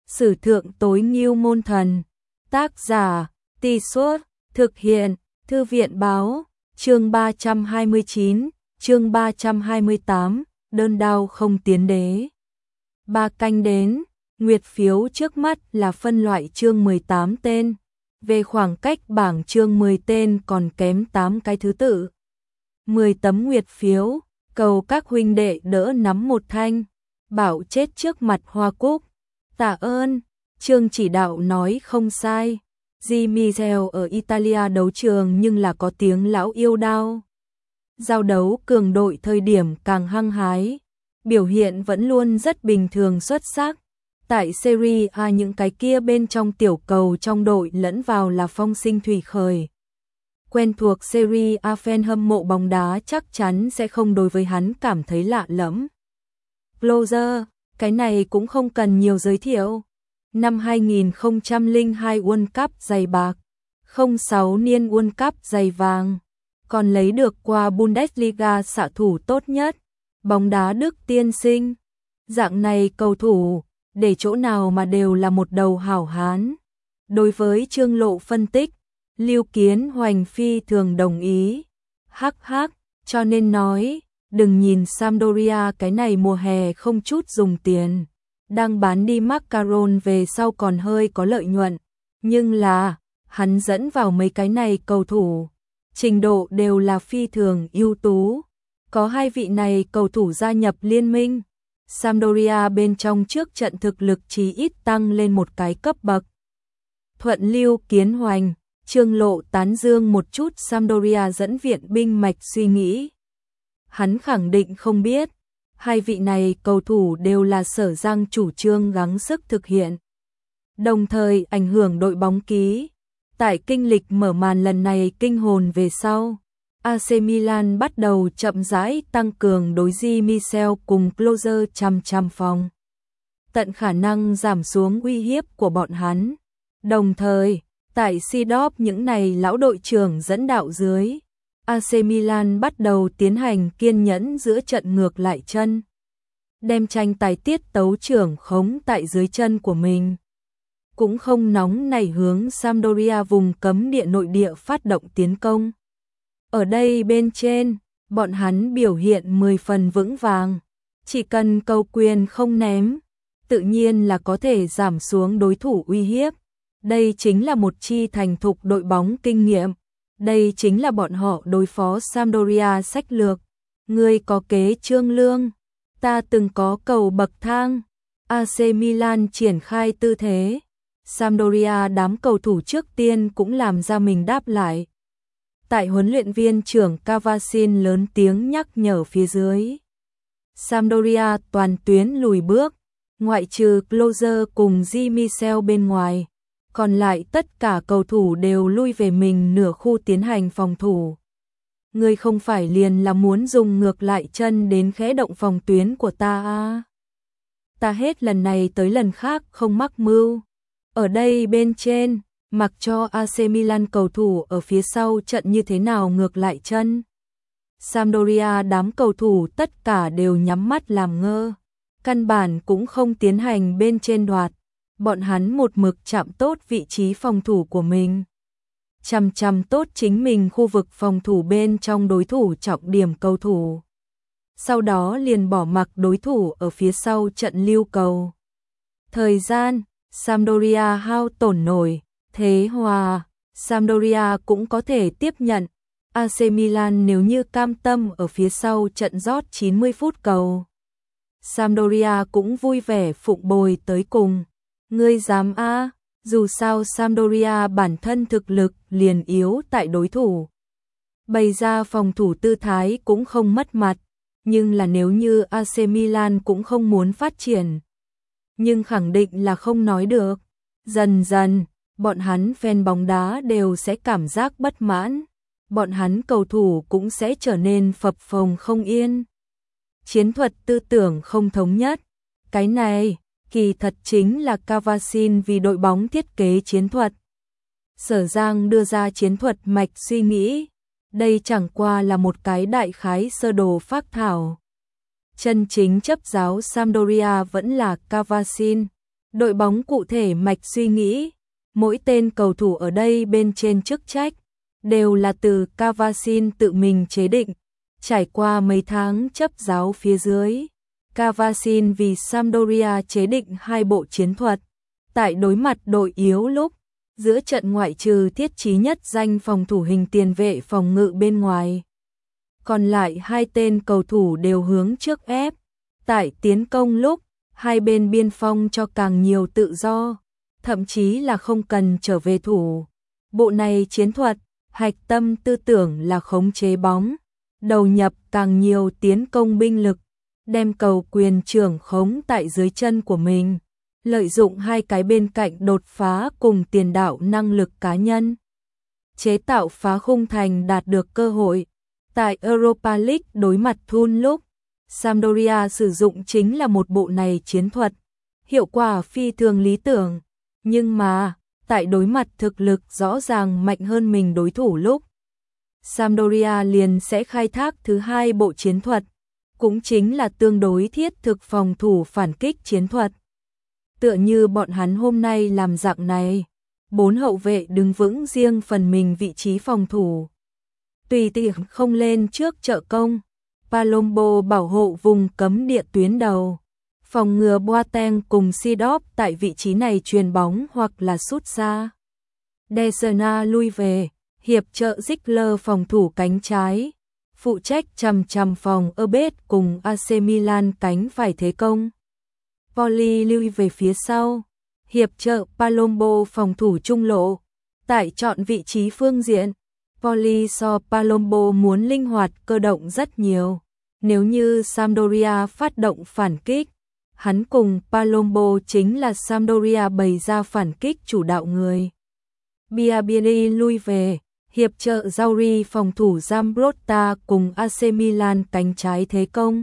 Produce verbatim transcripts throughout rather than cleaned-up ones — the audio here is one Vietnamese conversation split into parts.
Sử thượng tối ngưu môn thần. Tác giả, Tì Suốt, thực hiện, Thư viện báo, chương ba trăm hai mươi chín, chương ba trăm hai mươi tám, đơn đao không tiến đế. Ba canh đến, nguyệt phiếu trước mắt là phân loại chương mười tám tên, về khoảng cách bảng chương mười tên còn kém tám cái thứ tự. mười tấm nguyệt phiếu, cầu các huynh đệ đỡ nắm một thanh, bảo chết trước mặt hoa cúc. Tạ ơn, chương chỉ đạo nói không sai. Di Michel ở Italia đấu trường nhưng là có tiếng lão yêu đao. Giao đấu cường đội thời điểm càng hăng hái, biểu hiện vẫn luôn rất bình thường xuất sắc. Tại Serie A những cái kia bên trong tiểu cầu trong đội lẫn vào là phong sinh thủy khởi. Quen thuộc Serie A fan hâm mộ bóng đá chắc chắn sẽ không đối với hắn cảm thấy lạ lẫm. Closer, cái này cũng không cần nhiều giới thiệu. Năm hai nghìn không trăm lẻ hai World Cup giày bạc, không sáu niên World Cup giày vàng, còn lấy được qua Bundesliga xạ thủ tốt nhất, bóng đá Đức tiên sinh. Dạng này cầu thủ, để chỗ nào mà đều là một đầu hảo hán. Đối với Trương Lộ phân tích, Lưu Kiến Hoành phi thường đồng ý. Hắc hắc, cho nên nói, đừng nhìn Sampdoria cái này mùa hè không chút dùng tiền, đang bán đi macaron về sau còn hơi có lợi nhuận, nhưng là hắn dẫn vào mấy cái này cầu thủ, trình độ đều là phi thường ưu tú. Có hai vị này cầu thủ gia nhập liên minh, Sampdoria bên trong trước trận thực lực chí ít tăng lên một cái cấp bậc. Thuận Lưu Kiến Hoành, Trương Lộ tán dương một chút Sampdoria dẫn viện binh mạch suy nghĩ. Hắn khẳng định không biết, hai vị này cầu thủ đều là Sở Giang chủ trương gắng sức thực hiện, đồng thời ảnh hưởng đội bóng ký. Tại kinh lịch mở màn lần này kinh hồn về sau, a xê Milan bắt đầu chậm rãi tăng cường đối Di Michel cùng Closer trăm trăm phòng, tận khả năng giảm xuống uy hiếp của bọn hắn. Đồng thời, tại Seedorf những này lão đội trưởng dẫn đạo dưới, a xê Milan bắt đầu tiến hành kiên nhẫn giữa trận ngược lại chân, đem tranh tài tiết tấu trưởng khống tại dưới chân của mình. Cũng không nóng nảy hướng Sampdoria vùng cấm địa nội địa phát động tiến công. Ở đây bên trên, bọn hắn biểu hiện mười phần vững vàng, chỉ cần cầu quyền không ném, tự nhiên là có thể giảm xuống đối thủ uy hiếp. Đây chính là một chi thành thục đội bóng kinh nghiệm. Đây chính là bọn họ đối phó Sampdoria sách lược. Người có kế trương lương, ta từng có cầu bậc thang. a xê Milan triển khai tư thế. Sampdoria đám cầu thủ trước tiên cũng làm ra mình đáp lại. Tại huấn luyện viên trưởng Cavasin lớn tiếng nhắc nhở phía dưới, Sampdoria toàn tuyến lùi bước, ngoại trừ Closer cùng Di Michel bên ngoài, còn lại tất cả cầu thủ đều lui về mình nửa khu tiến hành phòng thủ. Ngươi không phải liền là muốn dùng ngược lại chân đến khẽ động phòng tuyến của ta à? Ta hết lần này tới lần khác không mắc mưu. Ở đây bên trên, mặc cho a xê Milan cầu thủ ở phía sau trận như thế nào ngược lại chân, Sampdoria đám cầu thủ tất cả đều nhắm mắt làm ngơ, căn bản cũng không tiến hành bên trên đoạt. Bọn hắn một mực chạm tốt vị trí phòng thủ của mình, chằm chằm tốt chính mình khu vực phòng thủ bên trong đối thủ trọng điểm cầu thủ. Sau đó liền bỏ mặc đối thủ ở phía sau trận lưu cầu. Thời gian, Sampdoria hao tổn nổi, thế hòa, Sampdoria cũng có thể tiếp nhận. a xê Milan nếu như cam tâm ở phía sau trận rót chín mươi phút cầu, Sampdoria cũng vui vẻ phụng bồi tới cùng. Ngươi dám a? À, dù sao Sampdoria bản thân thực lực liền yếu tại đối thủ, bày ra phòng thủ tư thái cũng không mất mặt, nhưng là nếu như a xê Milan cũng không muốn phát triển, nhưng khẳng định là không nói được. Dần dần, bọn hắn fan bóng đá đều sẽ cảm giác bất mãn, bọn hắn cầu thủ cũng sẽ trở nên phập phồng không yên. Chiến thuật tư tưởng không thống nhất, cái này kỳ thật chính là Cavasin vì đội bóng thiết kế chiến thuật. Sở Giang đưa ra chiến thuật mạch suy nghĩ, đây chẳng qua là một cái đại khái sơ đồ phác thảo. Chân chính chấp giáo Sampdoria vẫn là Cavasin, Đội bóng cụ thể mạch suy nghĩ, mỗi tên cầu thủ ở đây bên trên chức trách đều là từ Cavasin tự mình chế định, trải qua mấy tháng chấp giáo phía dưới. Cavasin vì Sampdoria chế định hai bộ chiến thuật, tại đối mặt đội yếu lúc, giữa trận ngoại trừ Thiết Chí nhất danh phòng thủ hình tiền vệ phòng ngự bên ngoài. Còn lại hai tên cầu thủ đều hướng trước ép, tại tiến công lúc, hai bên biên phong cho càng nhiều tự do, thậm chí là không cần trở về thủ. Bộ này chiến thuật, hạch tâm tư tưởng là khống chế bóng, đầu nhập càng nhiều tiến công binh lực, đem cầu quyền trưởng khống tại dưới chân của mình, lợi dụng hai cái bên cạnh đột phá cùng tiền đạo năng lực cá nhân, chế tạo phá khung thành đạt được cơ hội. Tại Europa League đối mặt Thun lúc, Sampdoria sử dụng chính là một bộ này chiến thuật, hiệu quả phi thường lý tưởng, nhưng mà, tại đối mặt thực lực rõ ràng mạnh hơn mình đối thủ lúc, Sampdoria liền sẽ khai thác thứ hai bộ chiến thuật, cũng chính là tương đối thiết thực phòng thủ phản kích chiến thuật. Tựa như bọn hắn hôm nay làm dạng này, bốn hậu vệ đứng vững riêng phần mình vị trí phòng thủ. Tùy tiện không lên trước trợ công, Palombo bảo hộ vùng cấm địa tuyến đầu, phòng ngừa Boateng cùng Seedorf tại vị trí này chuyền bóng hoặc là sút xa. Desena lui về, hiệp trợ Ziegler phòng thủ cánh trái, phụ trách chằm chằm phòng Erbet cùng a xê Milan cánh phải thế công. Poli lui về phía sau, hiệp trợ Palombo phòng thủ trung lộ, tại chọn vị trí phương diện. Poli so Palombo muốn linh hoạt cơ động rất nhiều. Nếu như Sampdoria phát động phản kích, hắn cùng Palombo chính là Sampdoria bày ra phản kích chủ đạo người. Biabieri lui về, hiệp trợ Zauri phòng thủ Zambrotta cùng a xê Milan cánh trái thế công.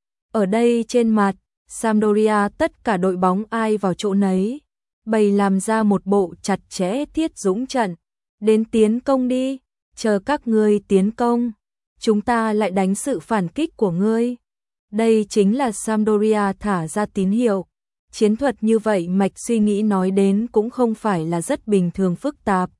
Ở đây trên mặt, Sampdoria tất cả đội bóng ai vào chỗ nấy, bày làm ra một bộ chặt chẽ thiết dũng trận. Đến tiến công đi, chờ các ngươi tiến công, chúng ta lại đánh sự phản kích của ngươi. Đây chính là Sampdoria thả ra tín hiệu. Chiến thuật như vậy mạch suy nghĩ nói đến cũng không phải là rất bình thường phức tạp.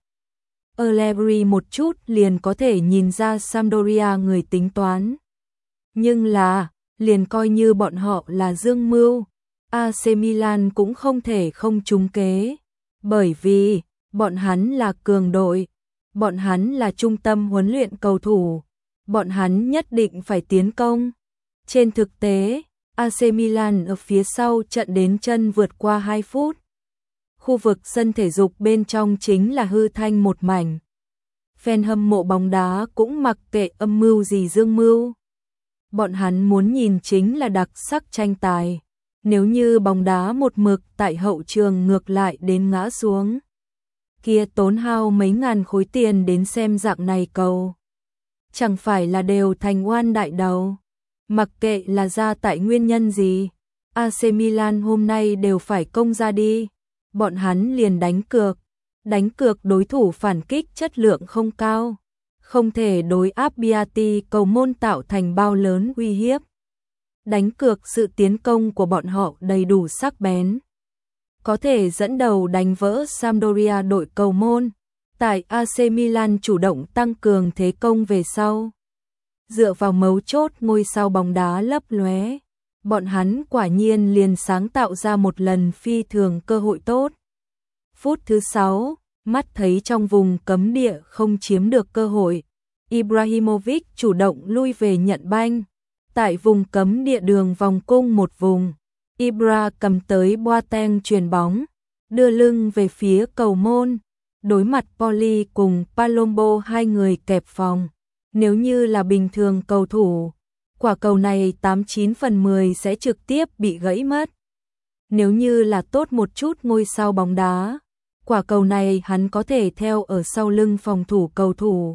Allegri một chút liền có thể nhìn ra Sampdoria người tính toán. Nhưng là, liền coi như bọn họ là dương mưu, a xê Milan cũng không thể không trúng kế. Bởi vì, bọn hắn là cường đội, bọn hắn là trung tâm huấn luyện cầu thủ, bọn hắn nhất định phải tiến công. Trên thực tế, a xê Milan ở phía sau trận đến chân vượt qua hai phút. Khu vực sân thể dục bên trong chính là hư thanh một mảnh. Fan hâm mộ bóng đá cũng mặc kệ âm mưu gì dương mưu. Bọn hắn muốn nhìn chính là đặc sắc tranh tài. Nếu như bóng đá một mực tại hậu trường ngược lại đến ngã xuống, kia tốn hao mấy ngàn khối tiền đến xem dạng này cầu, chẳng phải là đều thành oan đại đầu. Mặc kệ là ra tại nguyên nhân gì, a xê Milan hôm nay đều phải công ra đi. Bọn hắn liền đánh cược, đánh cược đối thủ phản kích chất lượng không cao, không thể đối áp Biati cầu môn tạo thành bao lớn uy hiếp. Đánh cược sự tiến công của bọn họ đầy đủ sắc bén, có thể dẫn đầu đánh vỡ Sampdoria đội cầu môn. Tại a xê Milan chủ động tăng cường thế công về sau, dựa vào mấu chốt ngôi sao bóng đá lấp lóe, bọn hắn quả nhiên liền sáng tạo ra một lần phi thường cơ hội tốt. Phút thứ sáu, mắt thấy trong vùng cấm địa không chiếm được cơ hội, Ibrahimovic chủ động lui về nhận banh. Tại vùng cấm địa đường vòng cung một vùng, Ibra cầm tới Boateng chuyền bóng, đưa lưng về phía cầu môn, đối mặt Poli cùng Palombo hai người kẹp phòng. Nếu như là bình thường cầu thủ, quả cầu này tám chín phần mười sẽ trực tiếp bị gãy mất. Nếu như là tốt một chút ngôi sao bóng đá, quả cầu này hắn có thể theo ở sau lưng phòng thủ cầu thủ,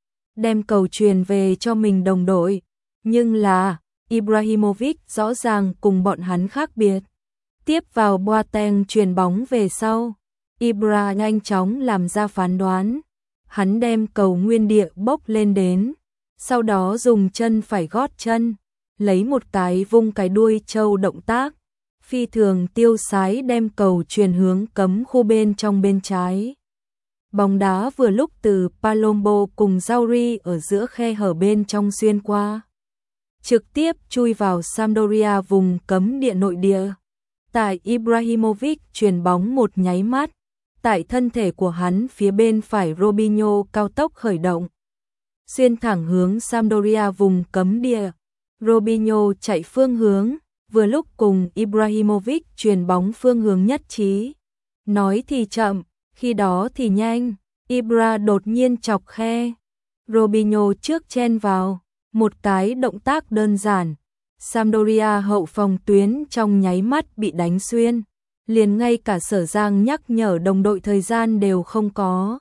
đem cầu truyền về cho mình đồng đội. Nhưng là, Ibrahimovic rõ ràng cùng bọn hắn khác biệt. Tiếp vào Boateng truyền bóng về sau, Ibra nhanh chóng làm ra phán đoán. Hắn đem cầu nguyên địa bốc lên đến, sau đó dùng chân phải gót chân, lấy một cái vung cái đuôi trâu động tác, phi thường tiêu sái đem cầu truyền hướng cấm khu bên trong bên trái. Bóng đá vừa lúc từ Palombo cùng Zauri ở giữa khe hở bên trong xuyên qua, trực tiếp chui vào Sampdoria vùng cấm địa nội địa. Tại Ibrahimovic chuyền bóng một nháy mắt, tại thân thể của hắn phía bên phải Robinho cao tốc khởi động, xuyên thẳng hướng Sampdoria vùng cấm địa. Robinho chạy phương hướng, vừa lúc cùng Ibrahimovic chuyền bóng phương hướng nhất trí. Nói thì chậm, khi đó thì nhanh, Ibra đột nhiên chọc khe. Robinho trước chen vào, một cái động tác đơn giản. Sampdoria hậu phòng tuyến trong nháy mắt bị đánh xuyên, liền ngay cả Sở Giang nhắc nhở đồng đội thời gian đều không có.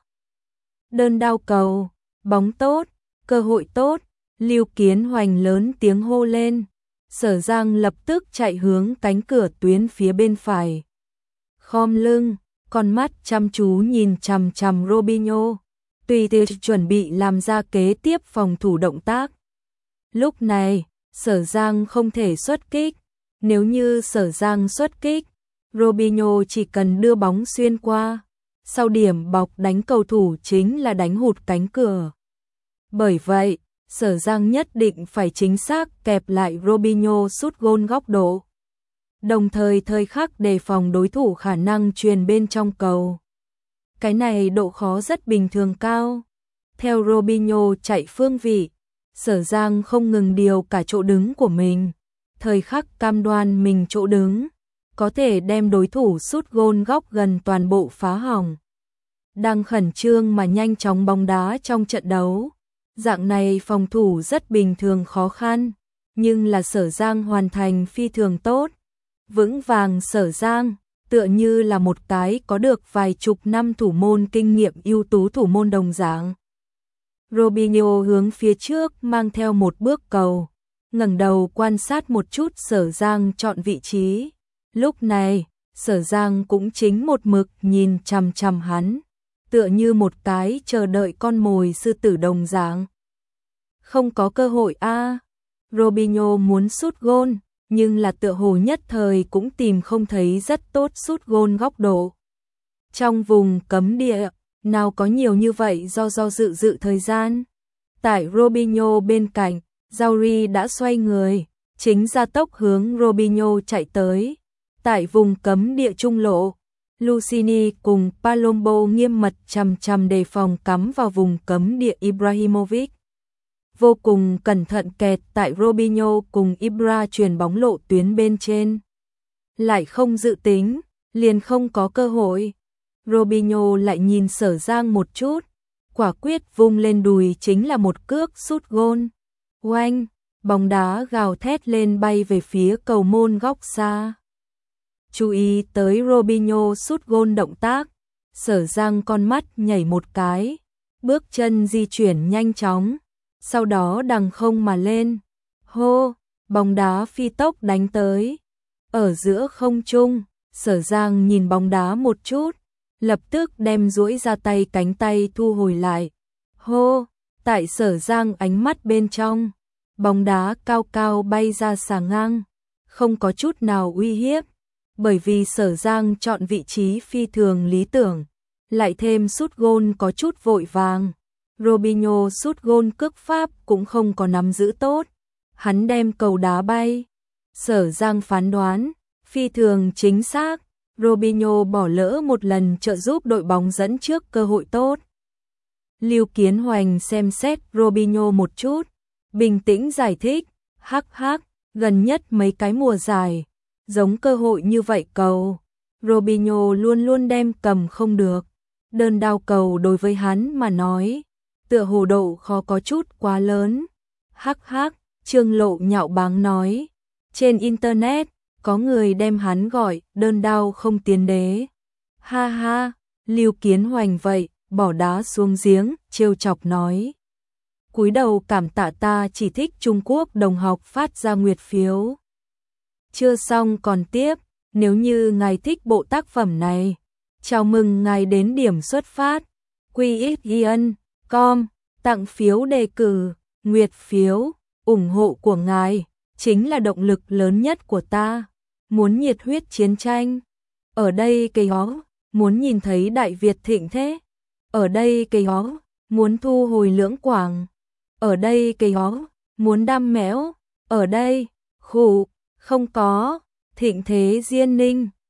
Đơn đao cầu, bóng tốt, cơ hội tốt, Lưu Kiến Hoành lớn tiếng hô lên. Sở Giang lập tức chạy hướng cánh cửa tuyến phía bên phải. Khom lưng, con mắt chăm chú nhìn chằm chằm Robinho, tùy tiện chuẩn bị làm ra kế tiếp phòng thủ động tác. Lúc này, Sở Giang không thể xuất kích. Nếu như Sở Giang xuất kích, Robinho chỉ cần đưa bóng xuyên qua. Sau điểm bọc đánh cầu thủ chính là đánh hụt cánh cửa. Bởi vậy, Sở Giang nhất định phải chính xác kẹp lại Robinho sút gôn góc độ, đồng thời thời khắc đề phòng đối thủ khả năng truyền bên trong cầu. Cái này độ khó rất bình thường cao. Theo Robinho chạy phương vị, Sở Giang không ngừng điều cả chỗ đứng của mình, thời khắc cam đoan mình chỗ đứng có thể đem đối thủ sút gôn góc gần toàn bộ phá hỏng. Đang khẩn trương mà nhanh chóng bóng đá trong trận đấu, dạng này phòng thủ rất bình thường khó khăn, nhưng là Sở Giang hoàn thành phi thường tốt. Vững vàng Sở Giang, tựa như là một cái có được vài chục năm thủ môn kinh nghiệm ưu tú thủ môn đồng dạng. Robinho hướng phía trước mang theo một bước cầu, ngẩng đầu quan sát một chút Sở Giang chọn vị trí. Lúc này, Sở Giang cũng chính một mực nhìn chằm chằm hắn, tựa như một cái chờ đợi con mồi sư tử đồng dạng. Không có cơ hội a. À. Robinho muốn sút gôn, nhưng là tựa hồ nhất thời cũng tìm không thấy rất tốt sút gôn góc độ. Trong vùng cấm địa, nào có nhiều như vậy do do dự dự thời gian. Tại Robinho bên cạnh, Zauri đã xoay người, chính ra tốc hướng Robinho chạy tới. Tại vùng cấm địa trung lộ, Lucini cùng Palombo nghiêm mật chằm chằm đề phòng cắm vào vùng cấm địa Ibrahimovic. Vô cùng cẩn thận kẹt tại Robinho cùng Ibra truyền bóng lộ tuyến bên trên. Lại không dự tính, liền không có cơ hội. Robinho lại nhìn Sở Giang một chút, quả quyết vung lên đùi chính là một cước sút gôn. Oanh, bóng đá gào thét lên bay về phía cầu môn góc xa. Chú ý tới Robinho sút gôn động tác, Sở Giang con mắt nhảy một cái, bước chân di chuyển nhanh chóng, sau đó đằng không mà lên. Hô, bóng đá phi tốc đánh tới. Ở giữa không trung, Sở Giang nhìn bóng đá một chút, lập tức đem duỗi ra tay cánh tay thu hồi lại. Hô, tại Sở Giang ánh mắt bên trong, bóng đá cao cao bay ra xà ngang, không có chút nào uy hiếp, bởi vì Sở Giang chọn vị trí phi thường lý tưởng, lại thêm sút gôn có chút vội vàng. Robinho sút gôn cước pháp cũng không có nắm giữ tốt, hắn đem cầu đá bay. Sở Giang phán đoán phi thường chính xác, Robinho bỏ lỡ một lần trợ giúp đội bóng dẫn trước cơ hội tốt. Lưu Kiến Hoành xem xét Robinho một chút, bình tĩnh giải thích, hắc hắc, gần nhất mấy cái mùa giải, giống cơ hội như vậy cầu, Robinho luôn luôn đem cầm không được. Đơn đao cầu đối với hắn mà nói, tựa hồ độ khó có chút quá lớn. Hắc hắc, Trương Lộ nhạo báng nói, trên internet có người đem hắn gọi đơn đao không tiến đế. Ha ha, Lưu Kiến Hoành vậy, bỏ đá xuống giếng, trêu chọc nói. Cúi đầu cảm tạ ta chỉ thích Trung Quốc đồng học phát ra nguyệt phiếu. Chưa xong còn tiếp, nếu như ngài thích bộ tác phẩm này, chào mừng ngài đến điểm xuất phát. quy ích yên com, tặng phiếu đề cử, nguyệt phiếu, ủng hộ của ngài chính là động lực lớn nhất của ta. muốn nhiệt huyết chiến tranh. Ở đây cây ó, muốn nhìn thấy Đại Việt thịnh thế. Ở đây cây ó, muốn thu hồi Lưỡng Quảng. Ở đây cây ó, muốn đam mẽo. Ở đây, khụ, không có, thịnh thế Diên Ninh.